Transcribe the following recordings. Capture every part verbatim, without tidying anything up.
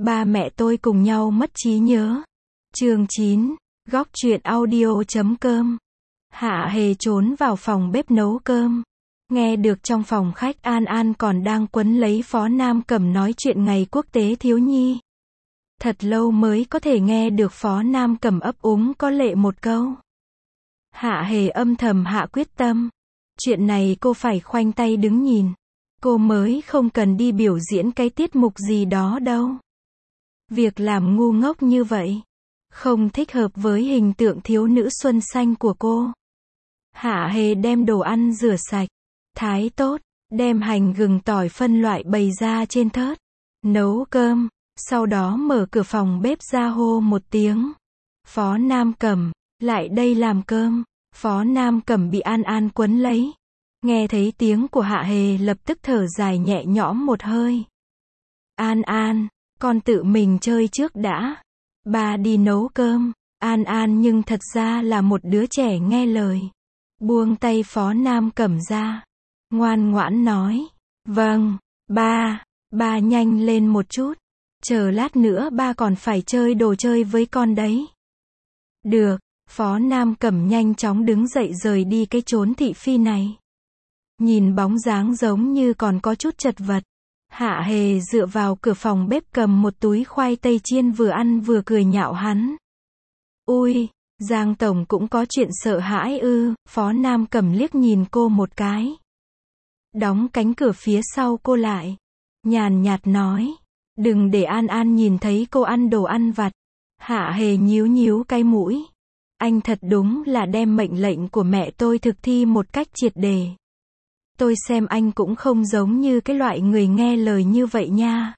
Ba mẹ tôi cùng nhau mất trí nhớ. Chương chín. Góc truyện audio chấm com. Hạ Hề trốn vào phòng bếp nấu cơm. Nghe được trong phòng khách An An còn đang quấn lấy Phó Nam Cẩm nói chuyện ngày quốc tế thiếu nhi. Thật lâu mới có thể nghe được Phó Nam Cẩm ấp úng có lệ một câu. Hạ Hề âm thầm hạ quyết tâm. Chuyện này cô phải khoanh tay đứng nhìn. Cô mới không cần đi biểu diễn cái tiết mục gì đó đâu. Việc làm ngu ngốc như vậy không thích hợp với hình tượng thiếu nữ xuân xanh của cô. Hạ Hề đem đồ ăn rửa sạch, thái tốt, đem hành gừng tỏi phân loại bày ra trên thớt, nấu cơm, sau đó mở cửa phòng bếp ra hô một tiếng. Phó Nam Cẩm, lại đây làm cơm. Phó Nam Cẩm bị An An quấn lấy. Nghe thấy tiếng của Hạ Hề lập tức thở dài nhẹ nhõm một hơi. An An, con tự mình chơi trước đã. Ba đi nấu cơm. An An nhưng thật ra là một đứa trẻ nghe lời. Buông tay Phó Nam Cẩm ra. Ngoan ngoãn nói. Vâng, ba, ba nhanh lên một chút. Chờ lát nữa ba còn phải chơi đồ chơi với con đấy. Được, Phó Nam Cẩm nhanh chóng đứng dậy rời đi cái chốn thị phi này. Nhìn bóng dáng giống như còn có chút chật vật. Hạ Hề dựa vào cửa phòng bếp cầm một túi khoai tây chiên vừa ăn vừa cười nhạo hắn. Ui, Giang Tổng cũng có chuyện sợ hãi ư? Phó Nam Cẩm liếc nhìn cô một cái. Đóng cánh cửa phía sau cô lại. Nhàn nhạt nói. Đừng để An An nhìn thấy cô ăn đồ ăn vặt. Hạ Hề nhíu nhíu cái mũi. Anh thật đúng là đem mệnh lệnh của mẹ tôi thực thi một cách triệt để. Tôi xem anh cũng không giống như cái loại người nghe lời như vậy nha.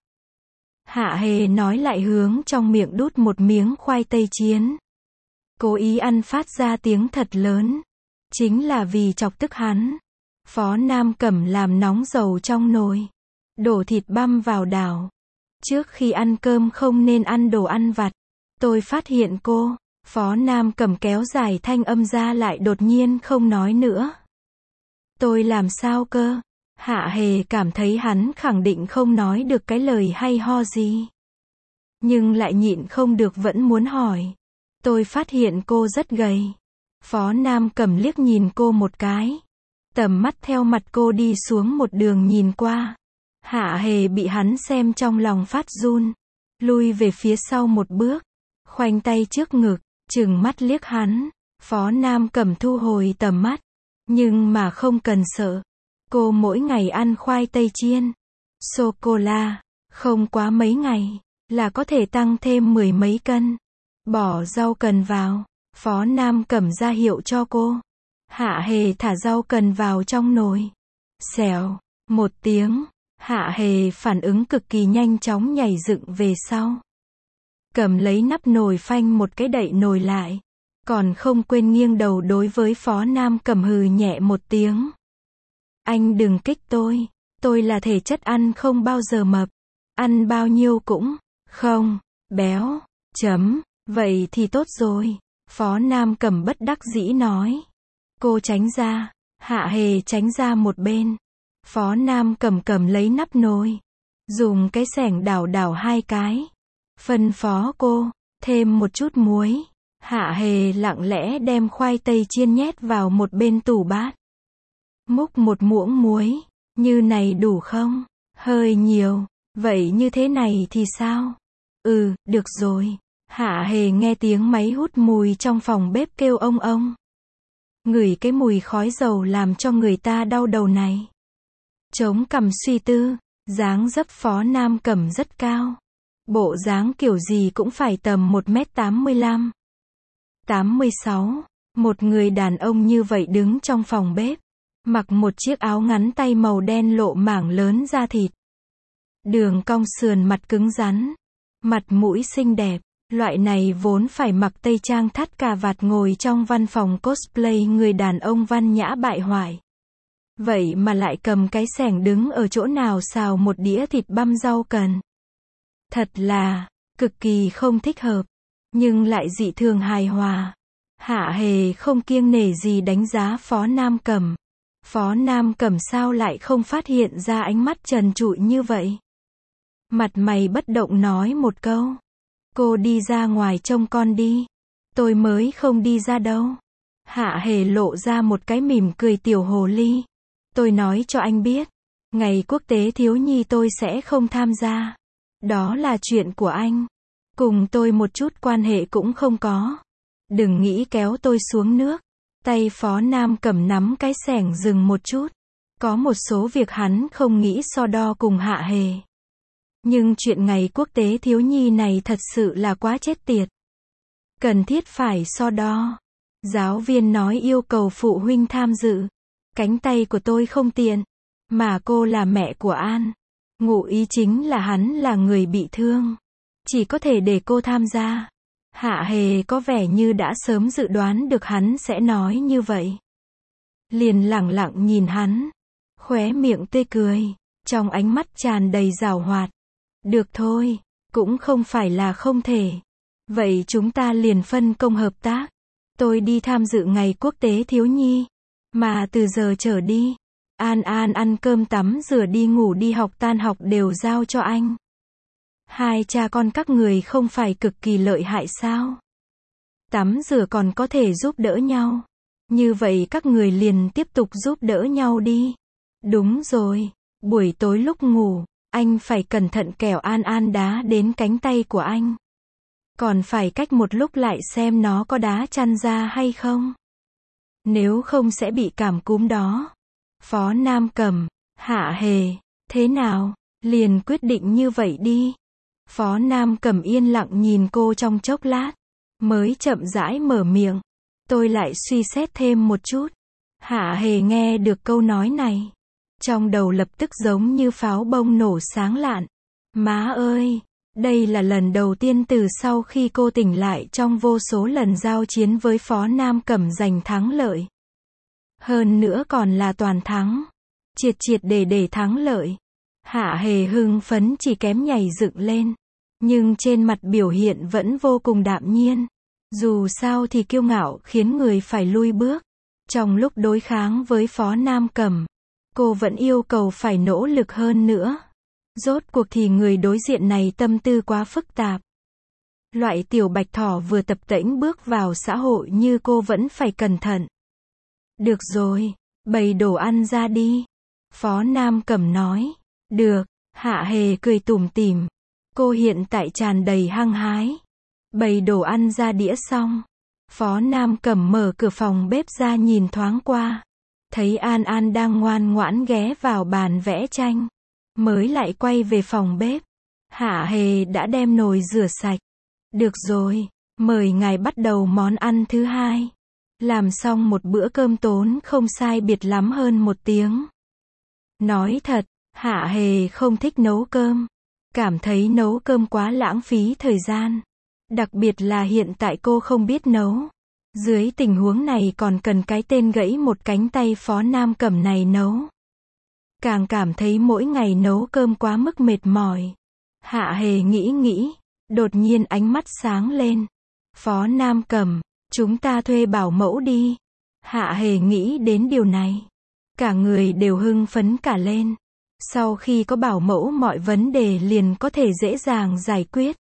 Hạ Hề nói lại hướng trong miệng đút một miếng khoai tây chiên. Cố ý ăn phát ra tiếng thật lớn. Chính là vì chọc tức hắn. Phó Nam Cẩm làm nóng dầu trong nồi. Đổ thịt băm vào đảo. Trước khi ăn cơm không nên ăn đồ ăn vặt. Tôi phát hiện cô. Phó Nam Cẩm kéo dài thanh âm ra lại đột nhiên không nói nữa. Tôi làm sao cơ? Hạ Hề cảm thấy hắn khẳng định không nói được cái lời hay ho gì. Nhưng lại nhịn không được vẫn muốn hỏi. Tôi phát hiện cô rất gầy. Phó Nam Cẩm liếc nhìn cô một cái. Tầm mắt theo mặt cô đi xuống một đường nhìn qua. Hạ Hề bị hắn xem trong lòng phát run. Lui về phía sau một bước. Khoanh tay trước ngực, trừng mắt liếc hắn. Phó Nam Cẩm thu hồi tầm mắt. Nhưng mà không cần sợ. Cô mỗi ngày ăn khoai tây chiên, sô-cô-la, không quá mấy ngày, là có thể tăng thêm mười mấy cân. Bỏ rau cần vào. Phó Nam Cẩm ra hiệu cho cô. Hạ Hề thả rau cần vào trong nồi. Xèo, một tiếng. Hạ Hề phản ứng cực kỳ nhanh chóng nhảy dựng về sau. Cầm lấy nắp nồi phanh một cái đậy nồi lại. Còn không quên nghiêng đầu đối với Phó Nam Cẩm hừ nhẹ một tiếng. Anh đừng kích tôi. Tôi là thể chất ăn không bao giờ mập. Ăn bao nhiêu cũng không béo. Chấm. Vậy thì tốt rồi. Phó Nam Cẩm bất đắc dĩ nói. Cô tránh ra. Hạ Hề tránh ra một bên. Phó Nam Cẩm cầm lấy nắp nồi. Dùng cái xẻng đảo đảo hai cái. Phân phó cô. Thêm một chút muối. Hạ Hề lặng lẽ đem khoai tây chiên nhét vào một bên tủ bát. Múc một muỗng muối. Như này đủ không? Hơi nhiều. Vậy như thế này thì sao? Ừ, được rồi. Hạ Hề nghe tiếng máy hút mùi trong phòng bếp kêu ông ông. Ngửi cái mùi khói dầu làm cho người ta đau đầu này. Chống cằm suy tư. Dáng dấp Phó Nam Cẩm rất cao. Bộ dáng kiểu gì cũng phải tầm một mét tám mươi lăm. tám mươi sáu. Một người đàn ông như vậy đứng trong phòng bếp. Mặc một chiếc áo ngắn tay màu đen lộ mảng lớn da thịt. Đường cong sườn mặt cứng rắn. Mặt mũi xinh đẹp. Loại này vốn phải mặc tây trang thắt cà vạt ngồi trong văn phòng cosplay người đàn ông văn nhã bại hoại. Vậy mà lại cầm cái xẻng đứng ở chỗ nào xào một đĩa thịt băm rau cần. Thật là cực kỳ không thích hợp. Nhưng lại dị thường hài hòa. Hạ Hề không kiêng nể gì đánh giá Phó Nam Cẩm. Phó Nam Cẩm sao lại không phát hiện ra ánh mắt trần trụi như vậy. Mặt mày bất động nói một câu. Cô đi ra ngoài trông con đi. Tôi mới không đi ra đâu. Hạ Hề lộ ra một cái mỉm cười tiểu hồ ly. Tôi nói cho anh biết. Ngày quốc tế thiếu nhi tôi sẽ không tham gia. Đó là chuyện của anh. Cùng tôi một chút quan hệ cũng không có. Đừng nghĩ kéo tôi xuống nước. Tay Phó Nam Cẩm nắm cái xẻng dừng một chút. Có một số việc hắn không nghĩ so đo cùng Hạ Hề. Nhưng chuyện ngày quốc tế thiếu nhi này thật sự là quá chết tiệt. Cần thiết phải so đo. Giáo viên nói yêu cầu phụ huynh tham dự. Cánh tay của tôi không tiện. Mà cô là mẹ của An. Ngụ ý chính là hắn là người bị thương. Chỉ có thể để cô tham gia. Hạ Hề có vẻ như đã sớm dự đoán được hắn sẽ nói như vậy. Liền lẳng lặng nhìn hắn. Khóe miệng tươi cười. Trong ánh mắt tràn đầy giảo hoạt. Được thôi. Cũng không phải là không thể. Vậy chúng ta liền phân công hợp tác. Tôi đi tham dự ngày quốc tế thiếu nhi. Mà từ giờ trở đi. An An ăn cơm tắm rửa đi ngủ đi học tan học đều giao cho anh. Hai cha con các người không phải cực kỳ lợi hại sao? Tắm rửa còn có thể giúp đỡ nhau. Như vậy các người liền tiếp tục giúp đỡ nhau đi. Đúng rồi. Buổi tối lúc ngủ, anh phải cẩn thận kẻo An An đá đến cánh tay của anh. Còn phải cách một lúc lại xem nó có đá chăn ra hay không. Nếu không sẽ bị cảm cúm đó. Phó Nam Cẩm, Hạ Hề, thế nào? Liền quyết định như vậy đi. Phó Nam Cẩm yên lặng nhìn cô trong chốc lát. Mới chậm rãi mở miệng. Tôi lại suy xét thêm một chút. Hạ Hề nghe được câu nói này. Trong đầu lập tức giống như pháo bông nổ sáng lạn. Má ơi! Đây là lần đầu tiên từ sau khi cô tỉnh lại trong vô số lần giao chiến với Phó Nam Cẩm giành thắng lợi. Hơn nữa còn là toàn thắng. Triệt triệt để để thắng lợi. Hạ Hề hưng phấn chỉ kém nhảy dựng lên. Nhưng trên mặt biểu hiện vẫn vô cùng đạm nhiên. Dù sao thì kiêu ngạo khiến người phải lui bước. Trong lúc đối kháng với Phó Nam Cẩm, cô vẫn yêu cầu phải nỗ lực hơn nữa. Rốt cuộc thì người đối diện này tâm tư quá phức tạp. Loại tiểu bạch thỏ vừa tập tễnh bước vào xã hội như cô vẫn phải cẩn thận. Được rồi, bày đồ ăn ra đi. Phó Nam Cẩm nói. Được, Hạ Hề cười tủm tỉm. Cô hiện tại tràn đầy hăng hái. Bày đồ ăn ra đĩa xong. Phó Nam Cẩm mở cửa phòng bếp ra nhìn thoáng qua. Thấy An An đang ngoan ngoãn ghé vào bàn vẽ tranh. Mới lại quay về phòng bếp. Hạ Hề đã đem nồi rửa sạch. Được rồi, mời ngài bắt đầu món ăn thứ hai. Làm xong một bữa cơm tốn không sai biệt lắm hơn một tiếng. Nói thật, Hạ Hề không thích nấu cơm. Cảm thấy nấu cơm quá lãng phí thời gian. Đặc biệt là hiện tại cô không biết nấu. Dưới tình huống này còn cần cái tên gãy một cánh tay Phó Nam Cẩm này nấu. Càng cảm thấy mỗi ngày nấu cơm quá mức mệt mỏi. Hạ Hề nghĩ nghĩ. Đột nhiên ánh mắt sáng lên. Phó Nam Cẩm, chúng ta thuê bảo mẫu đi. Hạ Hề nghĩ đến điều này. Cả người đều hưng phấn cả lên. Sau khi có bảo mẫu mọi vấn đề liền có thể dễ dàng giải quyết.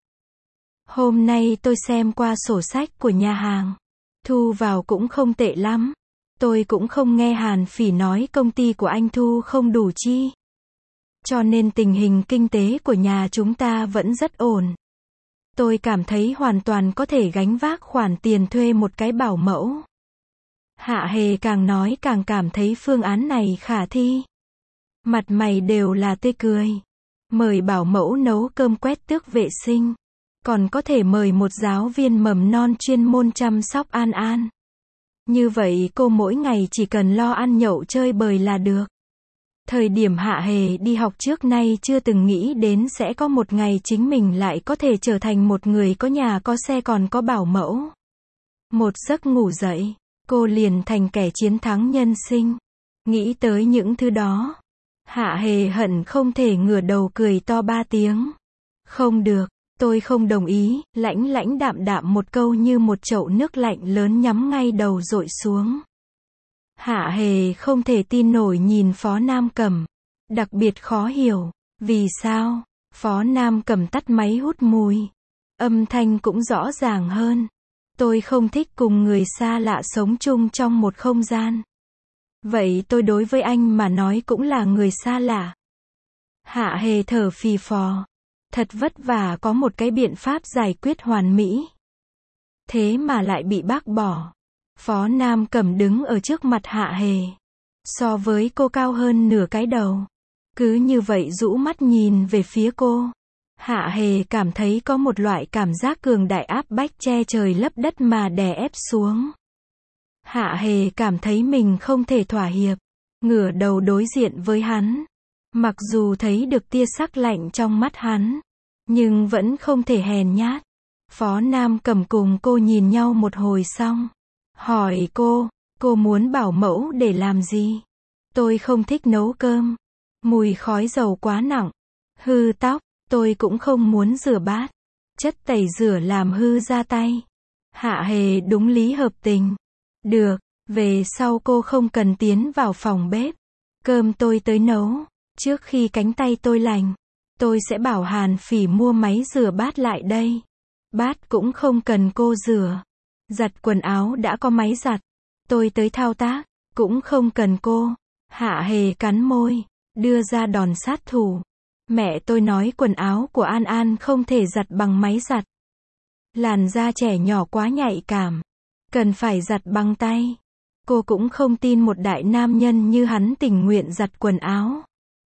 Hôm nay tôi xem qua sổ sách của nhà hàng. Thu vào cũng không tệ lắm. Tôi cũng không nghe Hàn Phỉ nói công ty của anh thu không đủ chi. Cho nên tình hình kinh tế của nhà chúng ta vẫn rất ổn. Tôi cảm thấy hoàn toàn có thể gánh vác khoản tiền thuê một cái bảo mẫu. Hạ Hề càng nói càng cảm thấy phương án này khả thi. Mặt mày đều là tươi cười. Mời bảo mẫu nấu cơm quét tước vệ sinh. Còn có thể mời một giáo viên mầm non chuyên môn chăm sóc An An. Như vậy cô mỗi ngày chỉ cần lo ăn nhậu chơi bời là được. Thời điểm Hạ Hề đi học trước nay chưa từng nghĩ đến sẽ có một ngày chính mình lại có thể trở thành một người có nhà có xe còn có bảo mẫu. Một giấc ngủ dậy, cô liền thành kẻ chiến thắng nhân sinh. Nghĩ tới những thứ đó, Hạ Hề hận không thể ngửa đầu cười to ba tiếng. Không được, tôi không đồng ý, lãnh lãnh đạm đạm một câu như một chậu nước lạnh lớn nhắm ngay đầu dội xuống. Hạ Hề không thể tin nổi nhìn Phó Nam Cẩm. Đặc biệt khó hiểu. Vì sao? Phó Nam Cầm tắt máy hút mùi. Âm thanh cũng rõ ràng hơn. Tôi không thích cùng người xa lạ sống chung trong một không gian. Vậy tôi đối với anh mà nói cũng là người xa lạ. Hạ Hề thở phì phò. Thật vất vả có một cái biện pháp giải quyết hoàn mỹ. Thế mà lại bị bác bỏ. Phó Nam Cầm đứng ở trước mặt Hạ Hề. So với cô cao hơn nửa cái đầu. Cứ như vậy rũ mắt nhìn về phía cô. Hạ Hề cảm thấy có một loại cảm giác cường đại áp bách che trời lấp đất mà đè ép xuống. Hạ Hề cảm thấy mình không thể thỏa hiệp. Ngửa đầu đối diện với hắn. Mặc dù thấy được tia sắc lạnh trong mắt hắn. Nhưng vẫn không thể hèn nhát. Phó Nam Cầm cùng cô nhìn nhau một hồi xong. Hỏi cô, cô muốn bảo mẫu để làm gì? Tôi không thích nấu cơm. Mùi khói dầu quá nặng. Hư tóc, tôi cũng không muốn rửa bát. Chất tẩy rửa làm hư da tay. Hạ Hề đúng lý hợp tình. Được, về sau cô không cần tiến vào phòng bếp. Cơm tôi tới nấu. Trước khi cánh tay tôi lành, tôi sẽ bảo Hàn Phỉ mua máy rửa bát lại đây. Bát cũng không cần cô rửa. Giặt quần áo đã có máy giặt. Tôi tới thao tác, cũng không cần cô. Hạ Hề cắn môi, đưa ra đòn sát thủ. Mẹ tôi nói quần áo của An An không thể giặt bằng máy giặt. Làn da trẻ nhỏ quá nhạy cảm. Cần phải giặt bằng tay. Cô cũng không tin một đại nam nhân như hắn tình nguyện giặt quần áo.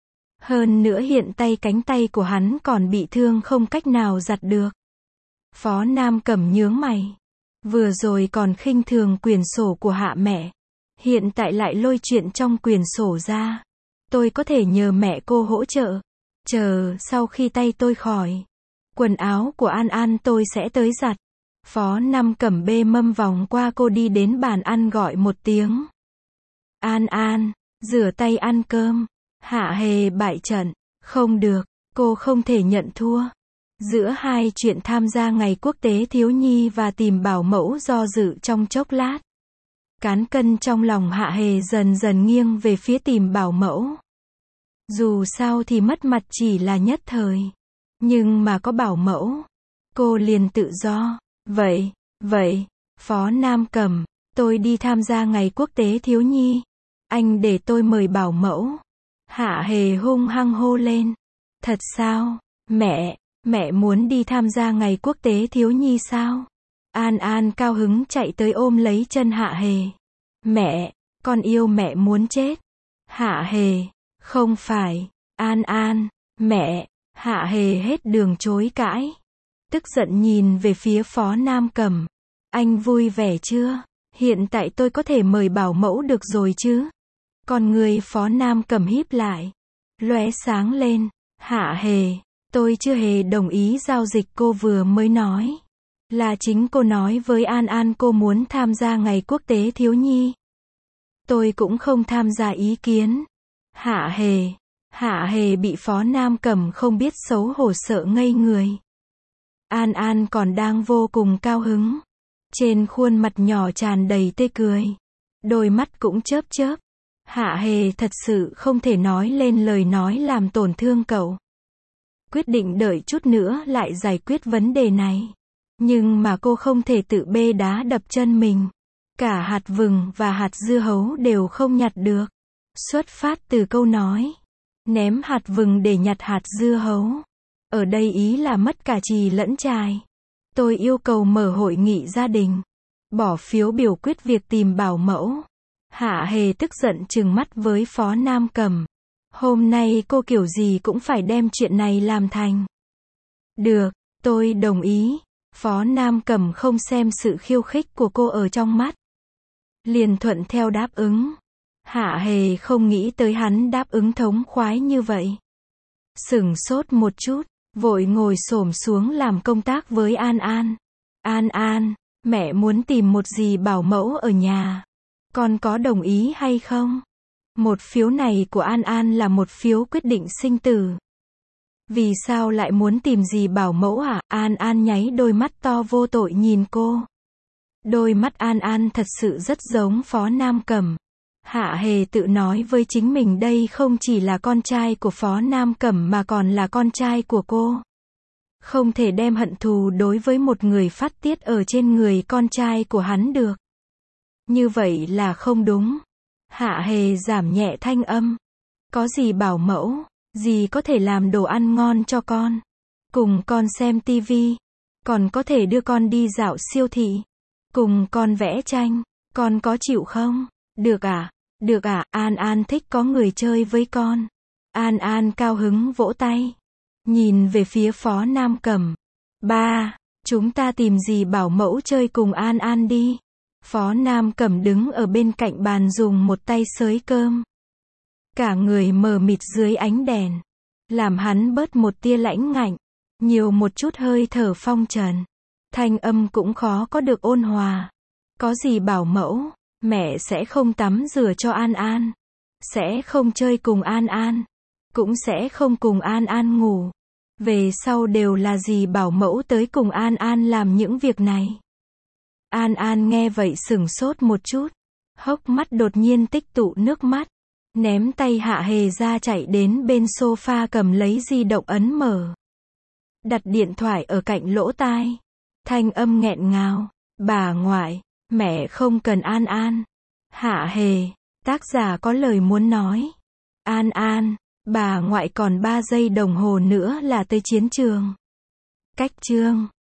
Hơn nữa hiện tay cánh tay của hắn còn bị thương không cách nào giặt được. Phó Nam Cầm nhướng mày. Vừa rồi còn khinh thường quyển sổ của Hạ mẹ. Hiện tại lại lôi chuyện trong quyển sổ ra. Tôi có thể nhờ mẹ cô hỗ trợ. Chờ sau khi tay tôi khỏi. Quần áo của An An tôi sẽ tới giặt. Phó Nam Cầm bê mâm vòng qua cô đi đến bàn ăn gọi một tiếng. An An, rửa tay ăn cơm. Hạ Hề bại trận. Không được, cô không thể nhận thua. Giữa hai chuyện tham gia ngày quốc tế thiếu nhi và tìm bảo mẫu do dự trong chốc lát. Cán cân trong lòng Hạ Hề dần dần nghiêng về phía tìm bảo mẫu. Dù sao thì mất mặt chỉ là nhất thời. Nhưng mà có bảo mẫu, cô liền tự do. Vậy, vậy, Phó Nam Cầm, tôi đi tham gia ngày quốc tế thiếu nhi. Anh để tôi mời bảo mẫu. Hạ Hề hung hăng hô lên. Thật sao, mẹ, mẹ muốn đi tham gia ngày quốc tế thiếu nhi sao? An An cao hứng chạy tới ôm lấy chân Hạ Hề. Mẹ, con yêu mẹ muốn chết. Hạ Hề, không phải, An An, mẹ, Hạ Hề hết đường chối cãi. Tức giận nhìn về phía Phó Nam Cầm. Anh vui vẻ chưa? Hiện tại tôi có thể mời bảo mẫu được rồi chứ? Còn người Phó Nam Cầm híp lại. Lóe sáng lên. Hạ Hề, tôi chưa hề đồng ý giao dịch cô vừa mới nói. Là chính cô nói với An An cô muốn tham gia ngày quốc tế thiếu nhi. Tôi cũng không tham gia ý kiến. Hạ Hề. Hạ Hề bị Phó Nam Cầm không biết xấu hổ sợ ngây người. An An còn đang vô cùng cao hứng. Trên khuôn mặt nhỏ tràn đầy tươi cười. Đôi mắt cũng chớp chớp. Hạ Hề thật sự không thể nói lên lời nói làm tổn thương cậu. Quyết định đợi chút nữa lại giải quyết vấn đề này. Nhưng mà cô không thể tự bê đá đập chân mình. Cả hạt vừng và hạt dưa hấu đều không nhặt được. Xuất phát từ câu nói. Ném hạt vừng để nhặt hạt dưa hấu. Ở đây ý là mất cả chì lẫn chài. Tôi yêu cầu mở hội nghị gia đình. Bỏ phiếu biểu quyết việc tìm bảo mẫu. Hạ Hề tức giận trừng mắt với Phó Nam Cầm. Hôm nay cô kiểu gì cũng phải đem chuyện này làm thành. Được, tôi đồng ý. Phó Nam Cầm không xem sự khiêu khích của cô ở trong mắt. Liền thuận theo đáp ứng. Hạ Hề không nghĩ tới hắn đáp ứng thống khoái như vậy. Sửng sốt một chút, vội ngồi xổm xuống làm công tác với An An. An An, mẹ muốn tìm một dì bảo mẫu ở nhà. Con có đồng ý hay không? Một phiếu này của An An là một phiếu quyết định sinh tử. Vì sao lại muốn tìm dì bảo mẫu à? An An nháy đôi mắt to vô tội nhìn cô. Đôi mắt An An thật sự rất giống Phó Nam Cầm. Hạ Hề tự nói với chính mình đây không chỉ là con trai của Phó Nam Cẩm mà còn là con trai của cô. Không thể đem hận thù đối với một người phát tiết ở trên người con trai của hắn được. Như vậy là không đúng. Hạ Hề giảm nhẹ thanh âm. Có gì bảo mẫu, gì có thể làm đồ ăn ngon cho con. Cùng con xem tivi. Còn có thể đưa con đi dạo siêu thị. Cùng con vẽ tranh. Con có chịu không? Được à? Được à? An An thích có người chơi với con. An An cao hứng vỗ tay. Nhìn về phía Phó Nam Cẩm. Ba, chúng ta tìm gì bảo mẫu chơi cùng An An đi. Phó Nam Cẩm đứng ở bên cạnh bàn dùng một tay xới cơm. Cả người mờ mịt dưới ánh đèn. Làm hắn bớt một tia lãnh ngạnh. Nhiều một chút hơi thở phong trần. Thanh âm cũng khó có được ôn hòa. Có gì bảo mẫu, mẹ sẽ không tắm rửa cho An An. Sẽ không chơi cùng An An. Cũng sẽ không cùng An An ngủ. Về sau đều là gì bảo mẫu tới cùng An An làm những việc này. An An nghe vậy sửng sốt một chút. Hốc mắt đột nhiên tích tụ nước mắt. Ném tay Hạ Hề ra chạy đến bên sofa cầm lấy di động ấn mở. Đặt điện thoại ở cạnh lỗ tai. Thanh âm nghẹn ngào. Bà ngoại, mẹ không cần An An. Hạ Hề, tác giả có lời muốn nói. An An, bà ngoại còn ba giây đồng hồ nữa là tới chiến trường. Cách chương